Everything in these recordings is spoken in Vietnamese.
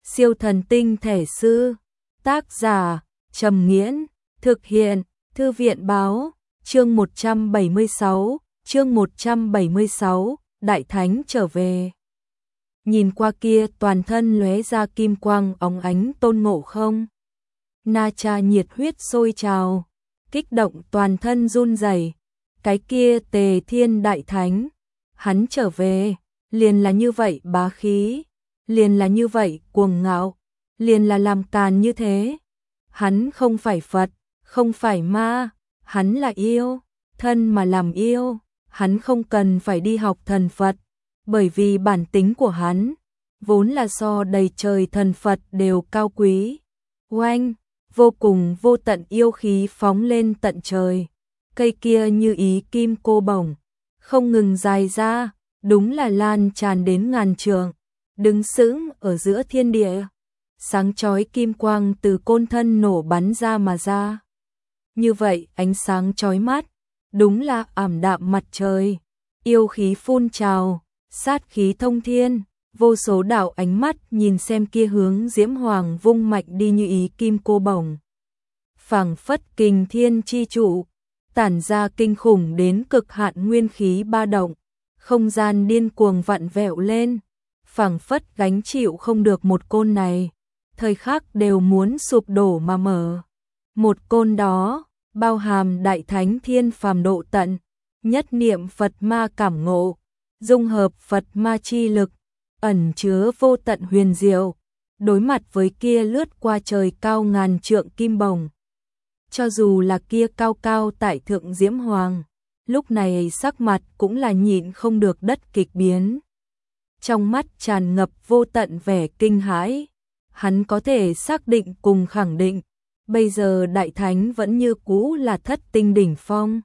Siêu thần tinh thể sư. Tác giả Trầm Nghiễn. Thực hiện Thư viện Báo. Chương 176, Đại Thánh trở về. Nhìn qua kia toàn thân lóe ra kim quang óng ánh Tôn Ngộ Không. Na Cha nhiệt huyết sôi trào, kích động toàn thân run rẩy. Cái kia Tề Thiên Đại Thánh, hắn trở về, liền là như vậy bá khí, liền là như vậy cuồng ngạo, liền là làm càn như thế. Hắn không phải Phật, không phải ma, hắn là yêu, thân mà làm yêu, hắn không cần phải đi học thần Phật, bởi vì bản tính của hắn vốn là so đầy trời thần Phật đều cao quý. Oanh, vô cùng vô tận yêu khí phóng lên tận trời. Cây kia như ý kim cô bổng, không ngừng dài ra, đúng là lan tràn đến ngàn trượng, đứng sững ở giữa thiên địa. Sáng chói kim quang từ côn thân nổ bắn ra mà ra. Như vậy ánh sáng chói mắt, đúng là ảm đạm mặt trời. Yêu khí phun trào, sát khí thông thiên, vô số đạo ánh mắt nhìn xem kia hướng Diễm Hoàng vung mạnh đi như ý kim cô bổng. Phảng phất kình thiên chi trụ, tản ra kinh khủng đến cực hạn nguyên khí ba động, không gian điên cuồng vặn vẹo lên, phảng phất gánh chịu không được một côn này, thời khắc đều muốn sụp đổ mà mở. Một côn đó, bao hàm đại thánh thiên phàm độ tận, nhất niệm Phật ma cảm ngộ, dung hợp Phật ma chi lực, ẩn chứa vô tận huyền diệu, đối mặt với kia lướt qua trời cao ngàn trượng kim bổng. Cho dù là kia cao cao tại thượng Diễm Hoàng, lúc này sắc mặt cũng là nhịn không được đất kịch biến. Trong mắt tràn ngập vô tận vẻ kinh hãi, hắn có thể xác định cùng khẳng định, bây giờ Đại Thánh vẫn như cũ là thất tinh đỉnh phong,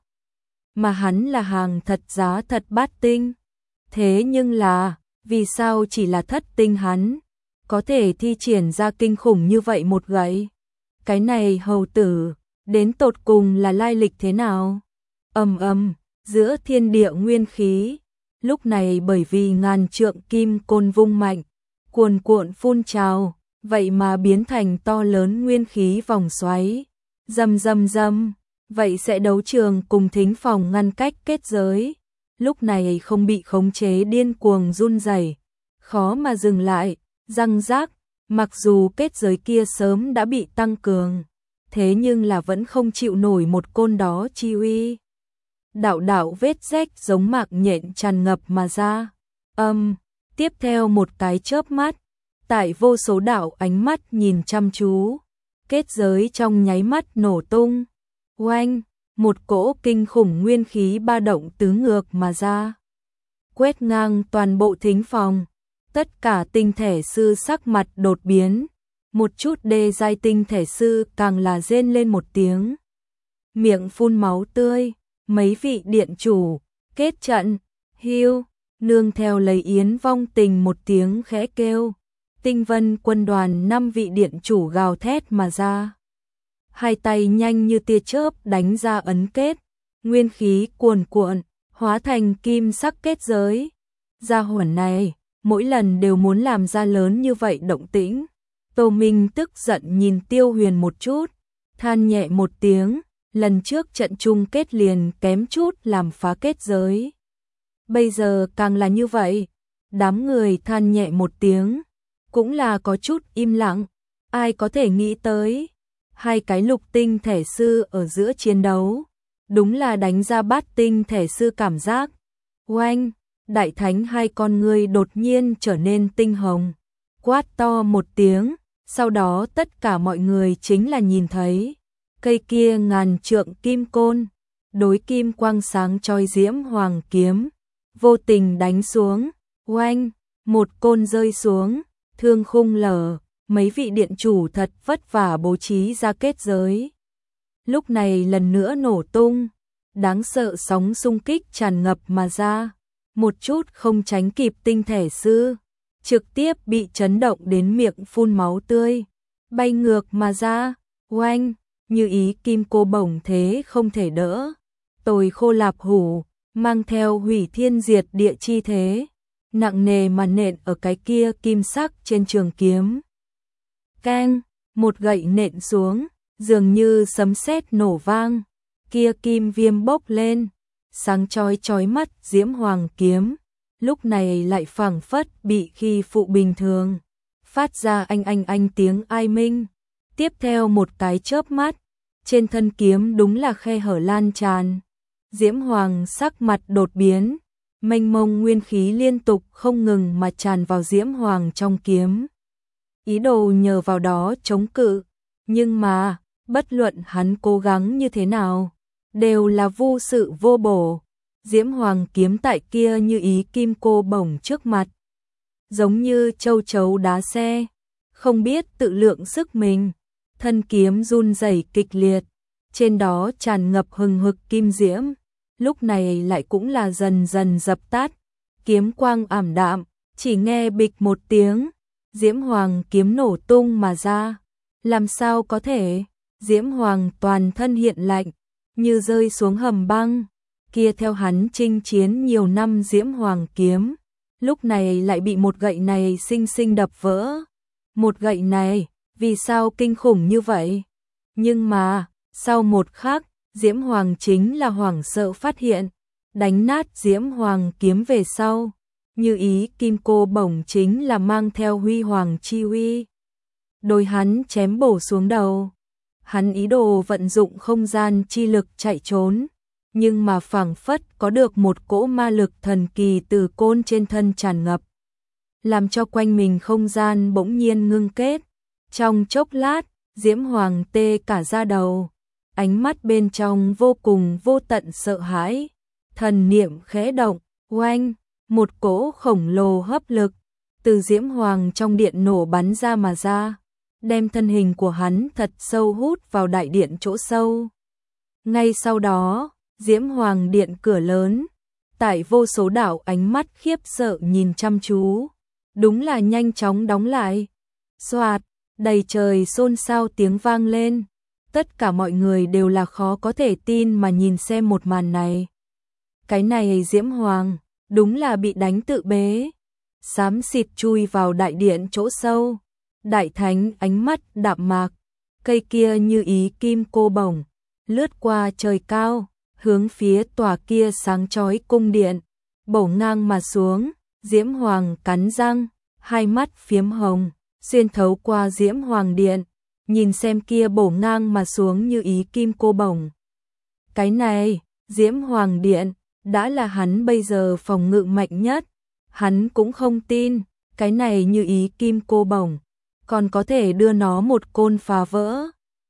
mà hắn là hàng thật giá thật bát tinh. Thế nhưng là, vì sao chỉ là thất tinh hắn có thể thi triển ra kinh khủng như vậy một gậy? Cái này hầu tử đến tột cùng là lai lịch thế nào? Ầm ầm, giữa thiên địa nguyên khí, lúc này bởi vì ngàn trượng kim côn vung mạnh, cuồn cuộn phun trào, vậy mà biến thành to lớn nguyên khí vòng xoáy. Rầm rầm rầm, vậy sẽ đấu trường cùng thính phòng ngăn cách kết giới, lúc này không bị khống chế điên cuồng run rẩy, khó mà dừng lại, răng rác, mặc dù kết giới kia sớm đã bị tăng cường, thế nhưng là vẫn không chịu nổi một côn đó chi uy. Đạo đạo vết rách giống mạc nhện tràn ngập mà ra. Tiếp theo một cái chớp mắt, tại vô số đạo ánh mắt nhìn chăm chú, kết giới trong nháy mắt nổ tung. Oanh, một cỗ kinh khủng nguyên khí ba động tứ ngược mà ra, quét ngang toàn bộ thính phòng. Tất cả tinh thể sư sắc mặt đột biến, một chút đê giai tinh thể sư càng là rên lên một tiếng, miệng phun máu tươi. Mấy vị điện chủ kết trận, hưu, nương theo lấy Yến Vong Tình một tiếng khẽ kêu, Tinh Vân quân đoàn 5 vị điện chủ gào thét mà ra. Hai tay nhanh như tia chớp đánh ra ấn kết, nguyên khí cuồn cuộn, hóa thành kim sắc kết giới. Gia hỏa này, mỗi lần đều muốn làm ra lớn như vậy động tĩnh. Tô Minh tức giận nhìn Tiêu Huyền một chút, than nhẹ một tiếng, lần trước trận chung kết liền kém chút làm phá kết giới. Bây giờ càng là như vậy, đám người than nhẹ một tiếng, cũng là có chút im lặng, ai có thể nghĩ tới. Hai cái lục tinh thể sư ở giữa chiến đấu, đúng là đánh ra bát tinh thể sư cảm giác. Oanh, Đại Thánh hai con ngươi đột nhiên trở nên tinh hồng, quát to một tiếng, sau đó tất cả mọi người chính là nhìn thấy cây kia ngàn trượng kim côn, đối kim quang sáng chói Diễm Hoàng kiếm, vô tình đánh xuống. Oanh, một côn rơi xuống, thương khung lở. Mấy vị điện chủ thật vất vả bố trí ra kết giới, lúc này lần nữa nổ tung, đáng sợ sóng xung kích tràn ngập mà ra, một chút không tránh kịp tinh thể sư, trực tiếp bị chấn động đến miệng phun máu tươi, bay ngược mà ra. Oanh, như ý kim cô bổng thế không thể đỡ, tồi khô lạp hủ, mang theo hủy thiên diệt địa chi thế, nặng nề mà nện ở cái kia kim sắc trên trường kiếm. Keng, một gậy nện xuống, dường như sấm sét nổ vang, kia kim viêm bốc lên, sáng chói chói mắt Diễm Hoàng kiếm, lúc này lại phảng phất bị khi phụ bình thường, phát ra anh tiếng ai minh. Tiếp theo một cái chớp mắt, trên thân kiếm đúng là khe hở lan tràn. Diễm Hoàng sắc mặt đột biến, mênh mông nguyên khí liên tục không ngừng mà tràn vào Diễm Hoàng trong kiếm. Ý đồ nhờ vào đó chống cự, nhưng mà, bất luận hắn cố gắng như thế nào, đều là vô sự vô bổ. Diễm Hoàng kiếm tại kia như ý kim cô bổng trước mặt, giống như châu chấu đá xe, không biết tự lượng sức mình, thân kiếm run rẩy kịch liệt, trên đó tràn ngập hừng hực kim diễm, lúc này lại cũng là dần dần dập tắt, kiếm quang ảm đạm, chỉ nghe bịch một tiếng, Diễm Hoàng kiếm nổ tung mà ra. Làm sao có thể? Diễm Hoàng toàn thân hiện lạnh, như rơi xuống hầm băng, kia theo hắn chinh chiến nhiều năm Diễm Hoàng kiếm, lúc này lại bị một gậy này xinh xinh đập vỡ. Một gậy này, vì sao kinh khủng như vậy? Nhưng mà, sau một khắc, Diễm Hoàng chính là hoảng sợ phát hiện, đánh nát Diễm Hoàng kiếm về sau, như ý kim cô bổng chính là mang theo huy hoàng chi uy. Đôi hắn chém bổ xuống đầu. Hắn ý đồ vận dụng không gian chi lực chạy trốn, nhưng mà phảng phất có được một cỗ ma lực thần kỳ từ côn trên thân tràn ngập, làm cho quanh mình không gian bỗng nhiên ngưng kết. Trong chốc lát, Diễm Hoàng tê cả da đầu, ánh mắt bên trong vô cùng vô tận sợ hãi, thần niệm khẽ động, oanh, một cỗ khổng lồ hấp lực từ Diễm Hoàng trong điện nổ bắn ra mà ra, đem thân hình của hắn thật sâu hút vào đại điện chỗ sâu. Ngay sau đó, Diễm Hoàng điện cửa lớn, tại vô số đạo ánh mắt khiếp sợ nhìn chăm chú, đúng là nhanh chóng đóng lại. Xoạt, đầy trời xôn xao tiếng vang lên, tất cả mọi người đều là khó có thể tin mà nhìn xem một màn này. Cái này Diễm Hoàng, đúng là bị đánh tự bế, xám xịt chui vào đại điện chỗ sâu. Đại thánh ánh mắt đạm mạc, cây kia như ý kim cô bổng, lướt qua trời cao, hướng phía tòa kia sáng chói cung điện, bổ ngang mà xuống. Diễm Hoàng cắn răng, hai mắt phiếm hồng, xuyên thấu qua Diễm Hoàng điện, nhìn xem kia bổ ngang mà xuống như ý kim cô bổng. Cái này, Diễm Hoàng điện, đã là hắn bây giờ phòng ngự mạnh nhất, hắn cũng không tin, cái này như ý kim cô bổng còn có thể đưa nó một côn phá vỡ.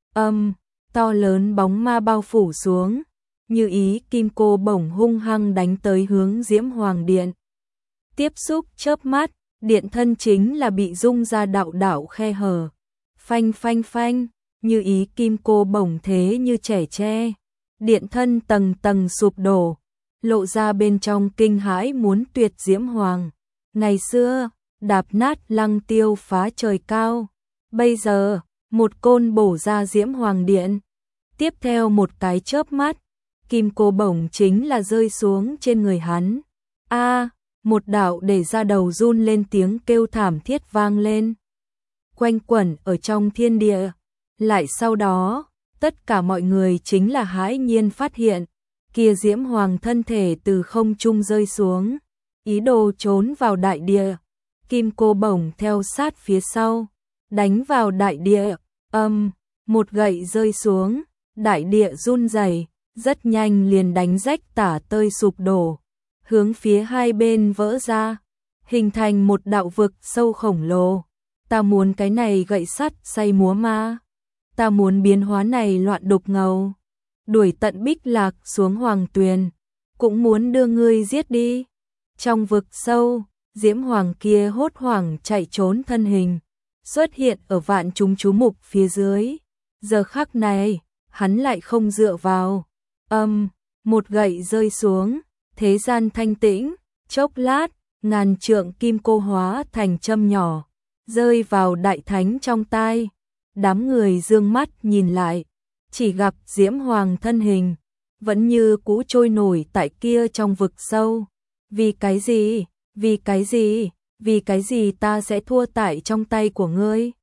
To lớn bóng ma bao phủ xuống, như ý kim cô bổng hung hăng đánh tới hướng Diễm Hoàng điện. Tiếp xúc chớp mắt, điện thân chính là bị rung ra đạo đạo khe hở. Phanh phanh phanh, như ý kim cô bổng thế như trẻ tre, điện thân tầng tầng sụp đổ, lộ ra bên trong kinh hãi muốn tuyệt Diễm Hoàng. Ngày xưa, đạp nát lăng tiêu phá trời cao, bây giờ, một côn bổ ra Diễm Hoàng điện. Tiếp theo một cái chớp mắt, kim cô bổng chính là rơi xuống trên người hắn. Một đạo để ra đầu run lên tiếng kêu thảm thiết vang lên, quanh quẩn ở trong thiên địa. Lại sau đó, tất cả mọi người chính là hãi nhiên phát hiện, kia Diễm Hoàng thân thể từ không trung rơi xuống, ý đồ trốn vào đại địa. Kim cô bổng theo sát phía sau, đánh vào đại địa, một gậy rơi xuống, đại địa run rẩy, rất nhanh liền đánh rách tả tơi sụp đổ, hướng phía hai bên vỡ ra, hình thành một đạo vực sâu khổng lồ. Ta muốn cái này gậy sắt say múa ma, ta muốn biến hóa này loạn đục ngầu, đuổi tận Bích Lạc xuống Hoàng Tuyền, cũng muốn đưa ngươi giết đi. Trong vực sâu, Diễm Hoàng kia hốt hoảng chạy trốn thân hình, xuất hiện ở vạn chúng chú mục phía dưới. Giờ khắc này, hắn lại không dựa vào. Một gậy rơi xuống, thế gian thanh tĩnh, chốc lát, ngàn trượng kim cô hóa thành châm nhỏ, rơi vào đại thánh trong tai. Đám người dương mắt nhìn lại, chỉ gặp Diễm Hoàng thân hình, vẫn như cũ trôi nổi tại kia trong vực sâu. Vì cái gì? Vì cái gì? Vì cái gì ta sẽ thua tại trong tay của ngươi?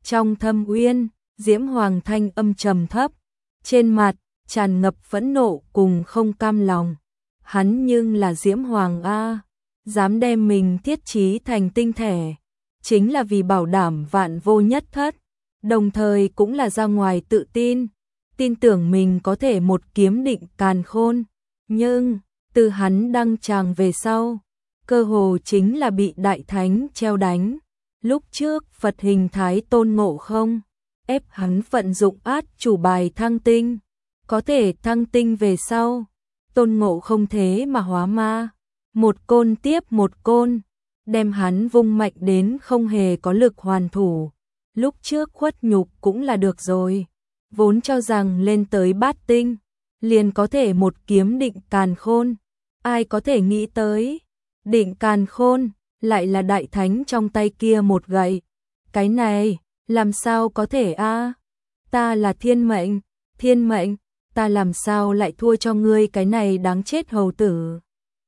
Trong thâm uyên, Diễm Hoàng thanh âm trầm thấp, trên mặt tràn ngập phẫn nộ cùng không cam lòng. Hắn nhưng là Diễm Hoàng a, dám đem mình thiết trí thành tinh thể, chính là vì bảo đảm vạn vô nhất thất, đồng thời cũng là ra ngoài tự tin, tin tưởng mình có thể một kiếm định càn khôn. Nhưng, từ hắn đăng tràng về sau, cơ hồ chính là bị Đại Thánh treo đánh. Lúc trước Phật hình thái Tôn Ngộ Không ép hắn vận dụng át chủ bài thăng tinh, có thể thăng tinh về sau, Tôn Ngộ Không thế mà hóa ma, một côn tiếp một côn, đem hắn vung mạnh đến không hề có lực hoàn thủ. Lúc trước khuất nhục cũng là được rồi, vốn cho rằng lên tới bát tinh, liền có thể một kiếm định càn khôn, ai có thể nghĩ tới, định càn khôn lại là Đại Thánh trong tay kia một gậy. Cái này, làm sao có thể a? Ta là thiên mệnh, ta làm sao lại thua cho ngươi cái này đáng chết hầu tử.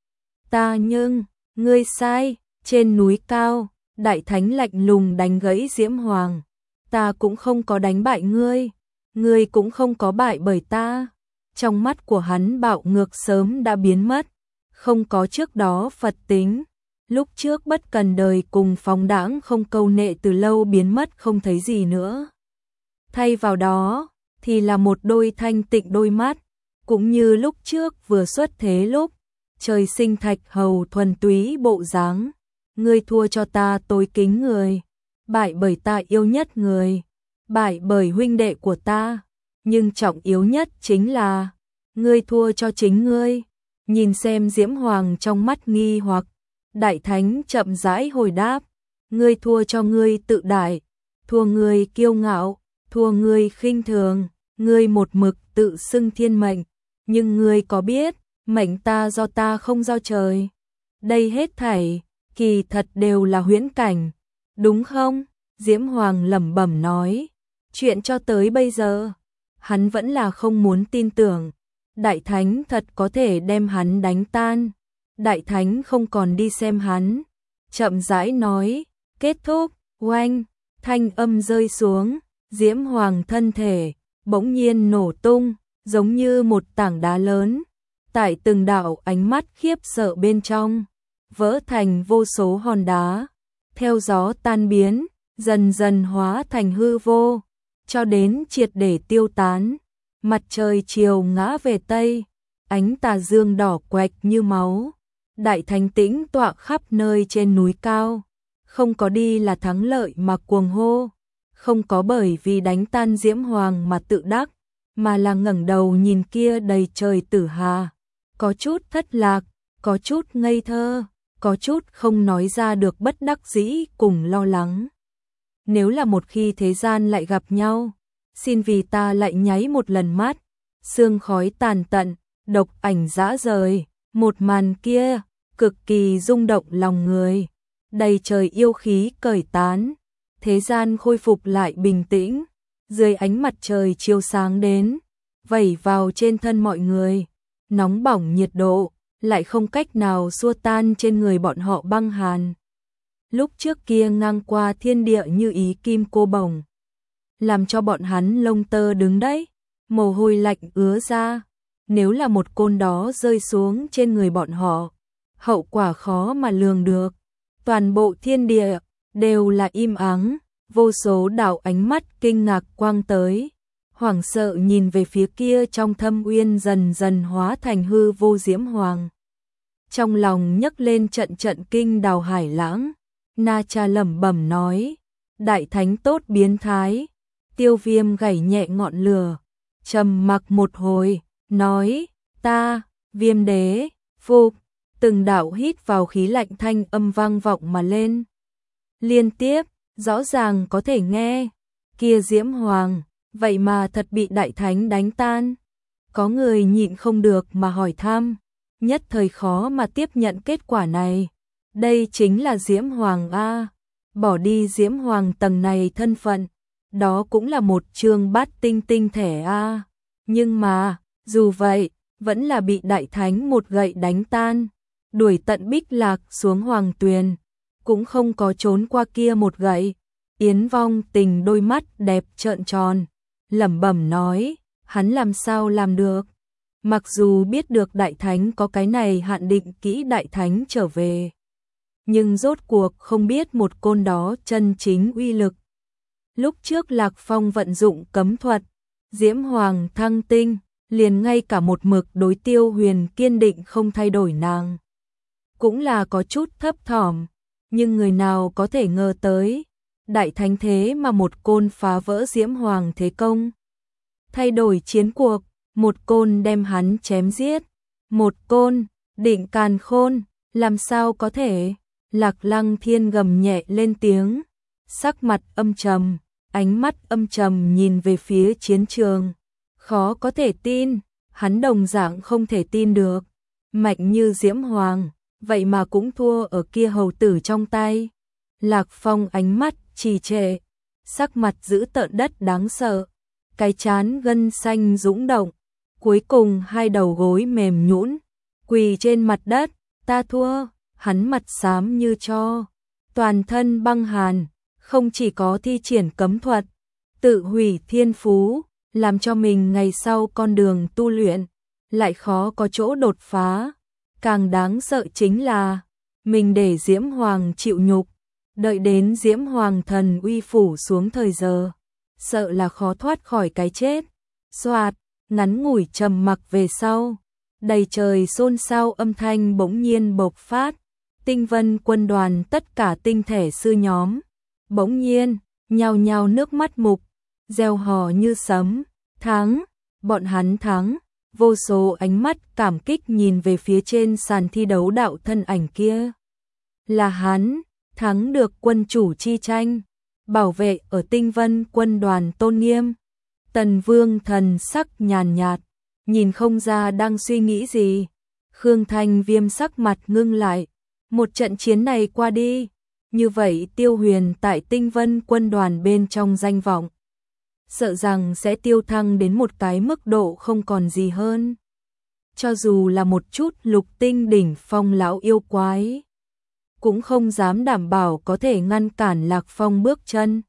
Nhưng, ngươi sai, trên núi cao, Đại Thánh lạnh lùng đánh gãy Diễm Hoàng. Ta cũng không có đánh bại ngươi cũng không có bại bởi ta. Trong mắt của hắn bạo ngược sớm đã biến mất, không có trước đó Phật tính. Lúc trước bất cần đời cùng phóng đãng không câu nệ từ lâu biến mất không thấy gì nữa. Thay vào đó, thì là một đôi thanh tịnh đôi mắt, cũng như lúc trước vừa xuất thế lúc, trời sinh thạch hầu thuần túy bộ dáng. Ngươi thua cho ta tối kính người, bại bởi ta yêu nhất người, bại bởi huynh đệ của ta, nhưng trọng yếu nhất chính là, ngươi thua cho chính ngươi. Nhìn xem Diễm Hoàng trong mắt nghi hoặc, Đại Thánh chậm rãi hồi đáp, ngươi thua cho ngươi tự đại, thua ngươi kiêu ngạo, thua ngươi khinh thường, ngươi một mực tự xưng thiên mệnh, nhưng ngươi có biết, mệnh ta do ta không do trời. Đây hết thảy, kỳ thật đều là huyễn cảnh, đúng không? Diễm Hoàng lẩm bẩm nói, chuyện cho tới bây giờ, hắn vẫn là không muốn tin tưởng, Đại Thánh thật có thể đem hắn đánh tan. Đại Thánh không còn đi xem hắn, chậm rãi nói, kết thúc. Oanh, thanh âm rơi xuống, Diễm Hoàng thân thể bỗng nhiên nổ tung, giống như một tảng đá lớn, tại từng đạo ánh mắt khiếp sợ bên trong, vỡ thành vô số hòn đá, theo gió tan biến, dần dần hóa thành hư vô, cho đến triệt để tiêu tán. Mặt trời chiều ngã về tây, ánh tà dương đỏ quạch như máu. Đại Thánh tĩnh tọa khắp nơi trên núi cao, không có đi là thắng lợi mà cuồng hô, không có bởi vì đánh tan Diễm Hoàng mà tự đắc, mà là ngẩng đầu nhìn kia đầy trời tử hà, có chút thất lạc, có chút ngây thơ, có chút không nói ra được bất đắc dĩ cùng lo lắng. Nếu là một khi thế gian lại gặp nhau, xin vì ta lại nháy một lần mắt, sương khói tàn tận, độc ảnh dã rời, một màn kia cực kỳ rung động lòng người, đầy trời yêu khí cởi tán, thế gian khôi phục lại bình tĩnh, dưới ánh mặt trời chiếu sáng đến, vẩy vào trên thân mọi người, nóng bỏng nhiệt độ, lại không cách nào xua tan trên người bọn họ băng hàn. Lúc trước kia ngang qua thiên địa như ý kim cô bồng, làm cho bọn hắn lông tơ đứng đấy, mồ hôi lạnh ứa ra, nếu là một côn đó rơi xuống trên người bọn họ, hậu quả khó mà lường được. Toàn bộ thiên địa đều là im ắng, vô số đạo ánh mắt kinh ngạc quang tới, hoảng sợ nhìn về phía kia trong thâm uyên dần dần hóa thành hư vô Diễm Hoàng. Trong lòng nhấc lên trận trận kinh đào hải lãng, Na Cha lẩm bẩm nói, Đại Thánh tốt biến thái. Tiêu Viêm gảy nhẹ ngọn lửa, trầm mặc một hồi, nói, ta, Viêm đế, phục. Từng đạo hít vào khí lạnh thanh âm vang vọng mà lên. Liên tiếp, rõ ràng có thể nghe, kia Diễm Hoàng, vậy mà thật bị Đại Thánh đánh tan. Có người nhịn không được mà hỏi thăm, nhất thời khó mà tiếp nhận kết quả này. Đây chính là Diễm Hoàng a, bỏ đi Diễm Hoàng tầng này thân phận, đó cũng là một chương bát tinh tinh thể a. Nhưng mà, dù vậy, vẫn là bị Đại Thánh một gậy đánh tan, đuổi tận Bích Lạc xuống Hoàng Tuyền, cũng không có trốn qua kia một gậy. Yến Vong Tình đôi mắt đẹp trợn tròn, lẩm bẩm nói, hắn làm sao làm được? Mặc dù biết được Đại Thánh có cái này hạn định kỹ Đại Thánh trở về, nhưng rốt cuộc không biết một côn đó chân chính uy lực. Lúc trước Lạc Phong vận dụng cấm thuật, Diễm Hoàng thăng tinh, liền ngay cả một mực đối Tiêu Huyền kiên định không thay đổi nàng cũng là có chút thấp thỏm, nhưng người nào có thể ngờ tới, Đại Thánh thế mà một côn phá vỡ Diễm Hoàng thế công, thay đổi chiến cuộc, một côn đem hắn chém giết, một côn, Định Càn Khôn, làm sao có thể? Lạc Lăng Thiên gầm nhẹ lên tiếng, sắc mặt âm trầm, ánh mắt âm trầm nhìn về phía chiến trường, khó có thể tin, hắn đồng dạng không thể tin được, mạnh như Diễm Hoàng, vậy mà cũng thua ở kia hầu tử trong tay. Lạc Phong ánh mắt trì trệ, sắc mặt dữ tợn đất đáng sợ, cái trán gân xanh dũng động, cuối cùng hai đầu gối mềm nhũn, quỳ trên mặt đất, ta thua, hắn mặt xám như tro, toàn thân băng hàn, không chỉ có thi triển cấm thuật, tự hủy thiên phú, làm cho mình ngày sau con đường tu luyện lại khó có chỗ đột phá. Càng đáng sợ chính là mình để Diễm Hoàng chịu nhục, đợi đến Diễm Hoàng thần uy phủ xuống thời giờ, sợ là khó thoát khỏi cái chết. Soạt, ngắn ngủi trầm mặc về sau, đầy trời xôn xao âm thanh bỗng nhiên bộc phát, Tinh Vân quân đoàn tất cả tinh thể sư nhóm, bỗng nhiên, nhao nhao nước mắt mục, reo hò như sấm, thắng, bọn hắn thắng. Vô số ánh mắt cảm kích nhìn về phía trên sàn thi đấu đạo thân ảnh kia. Là hắn, thắng được quân chủ chi tranh, bảo vệ ở Tinh Vân quân đoàn tôn nghiêm. Tần Vương thần sắc nhàn nhạt, nhìn không ra đang suy nghĩ gì. Khương Thanh Viêm sắc mặt ngưng lại, một trận chiến này qua đi, như vậy Tiêu Huyền tại Tinh Vân quân đoàn bên trong danh vọng, sợ rằng sẽ tiêu thăng đến một cái mức độ không còn gì hơn. Cho dù là một chút lục tinh đỉnh phong lão yêu quái, cũng không dám đảm bảo có thể ngăn cản Lạc Phong bước chân.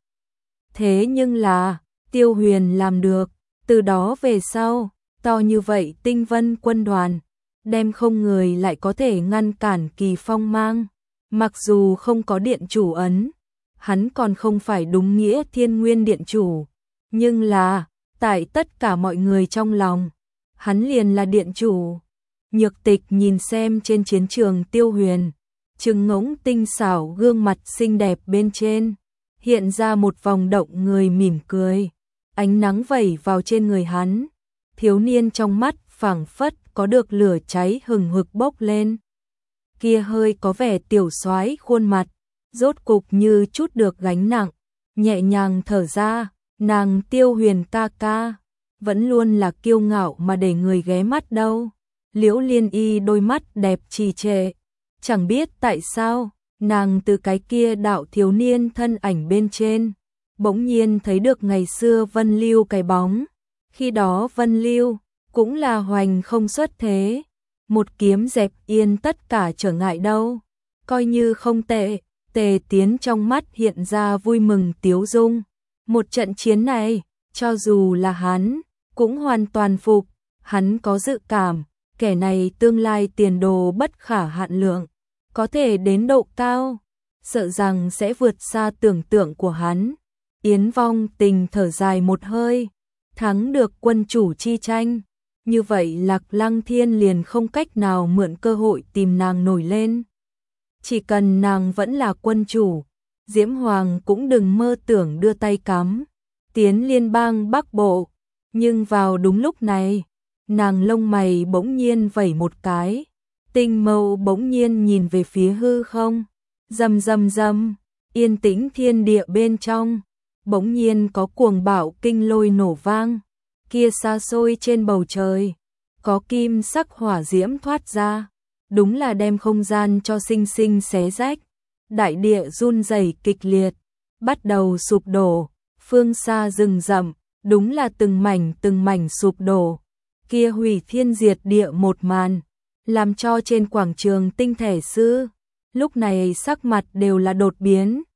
Thế nhưng là, Tiêu Huyền làm được, từ đó về sau, to như vậy Tinh Vân quân đoàn, đem không người lại có thể ngăn cản Kỳ Phong mang. Mặc dù không có điện chủ ấn, hắn còn không phải đúng nghĩa Thiên Nguyên điện chủ. Nhưng là, tại tất cả mọi người trong lòng, hắn liền là điện chủ. Nhược Tịch nhìn xem trên chiến trường Tiêu Huyền, trừng ngỗng tinh xảo gương mặt xinh đẹp bên trên, hiện ra một vòng động người mỉm cười. Ánh nắng vẩy vào trên người hắn, thiếu niên trong mắt phảng phất có được lửa cháy hừng hực bốc lên. Kia hơi có vẻ tiểu soái khuôn mặt, rốt cục như chút được gánh nặng, nhẹ nhàng thở ra. Nàng Tiêu Huyền ca ca, vẫn luôn là kiêu ngạo mà để người ghé mắt đâu. Liễu Liên Y đôi mắt đẹp trì trệ, chẳng biết tại sao, nàng từ cái kia đạo thiếu niên thân ảnh bên trên, bỗng nhiên thấy được ngày xưa Vân Lưu cái bóng. Khi đó Vân Lưu cũng là hoành không xuất thế, một kiếm dẹp yên tất cả trở ngại đâu, coi như không tệ. Tề Tiến trong mắt hiện ra vui mừng tiếu dung. Một trận chiến này, cho dù là hắn, cũng hoàn toàn phục, hắn có dự cảm, kẻ này tương lai tiền đồ bất khả hạn lượng, có thể đến độ cao, sợ rằng sẽ vượt xa tưởng tượng của hắn. Yến Vong Tình thở dài một hơi, thắng được quân chủ chi tranh, như vậy Lạc Lăng Thiên liền không cách nào mượn cơ hội tìm nàng nổi lên. Chỉ cần nàng vẫn là quân chủ, Diễm Hoàng cũng đừng mơ tưởng đưa tay cắm tiến liên bang Bắc Bộ. Nhưng vào đúng lúc này, nàng lông mày bỗng nhiên vẩy một cái, tinh mâu bỗng nhiên nhìn về phía hư không, rầm rầm rầm, yên tĩnh thiên địa bên trong, bỗng nhiên có cuồng bạo kinh lôi nổ vang, kia xa xôi trên bầu trời, có kim sắc hỏa diễm thoát ra, đúng là đem không gian cho sinh sinh xé rách. Đại địa run rẩy kịch liệt, bắt đầu sụp đổ, phương xa rừng rậm, đúng là từng mảnh sụp đổ. Kia hủy thiên diệt địa một màn, làm cho trên quảng trường tinh thể sư, lúc này sắc mặt đều là đột biến.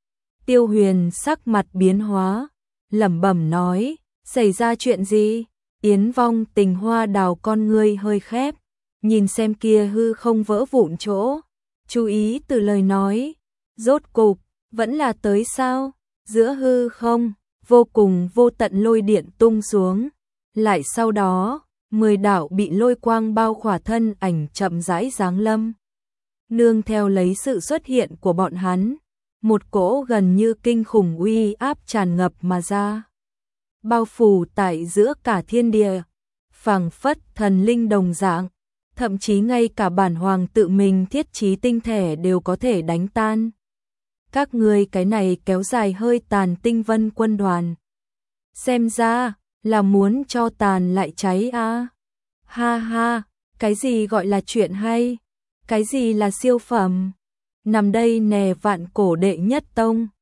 Tiêu Huyền sắc mặt biến hóa, lẩm bẩm nói, xảy ra chuyện gì? Yến Vong Tình hoa đào con ngươi hơi khép, nhìn xem kia hư không vỡ vụn chỗ, chú ý từ lời nói, rốt cục, vẫn là tới sao? Giữa hư không, vô cùng vô tận lôi điện tung xuống, lại sau đó, 10 đạo bị lôi quang bao khỏa thân ảnh chậm rãi giáng lâm. Nương theo lấy sự xuất hiện của bọn hắn, một cỗ gần như kinh khủng uy áp tràn ngập mà ra, bao phủ tại giữa cả thiên địa, phảng phất thần linh đồng dạng, thậm chí ngay cả bản hoàng tự mình thiết trí tinh thể đều có thể đánh tan. Các ngươi cái này kéo dài hơi tàn tinh vân quân đoàn, xem ra là muốn cho tàn lại cháy à? Ha ha, cái gì gọi là chuyện hay? Cái gì là siêu phẩm? Nằm đây nè vạn cổ đệ nhất tông,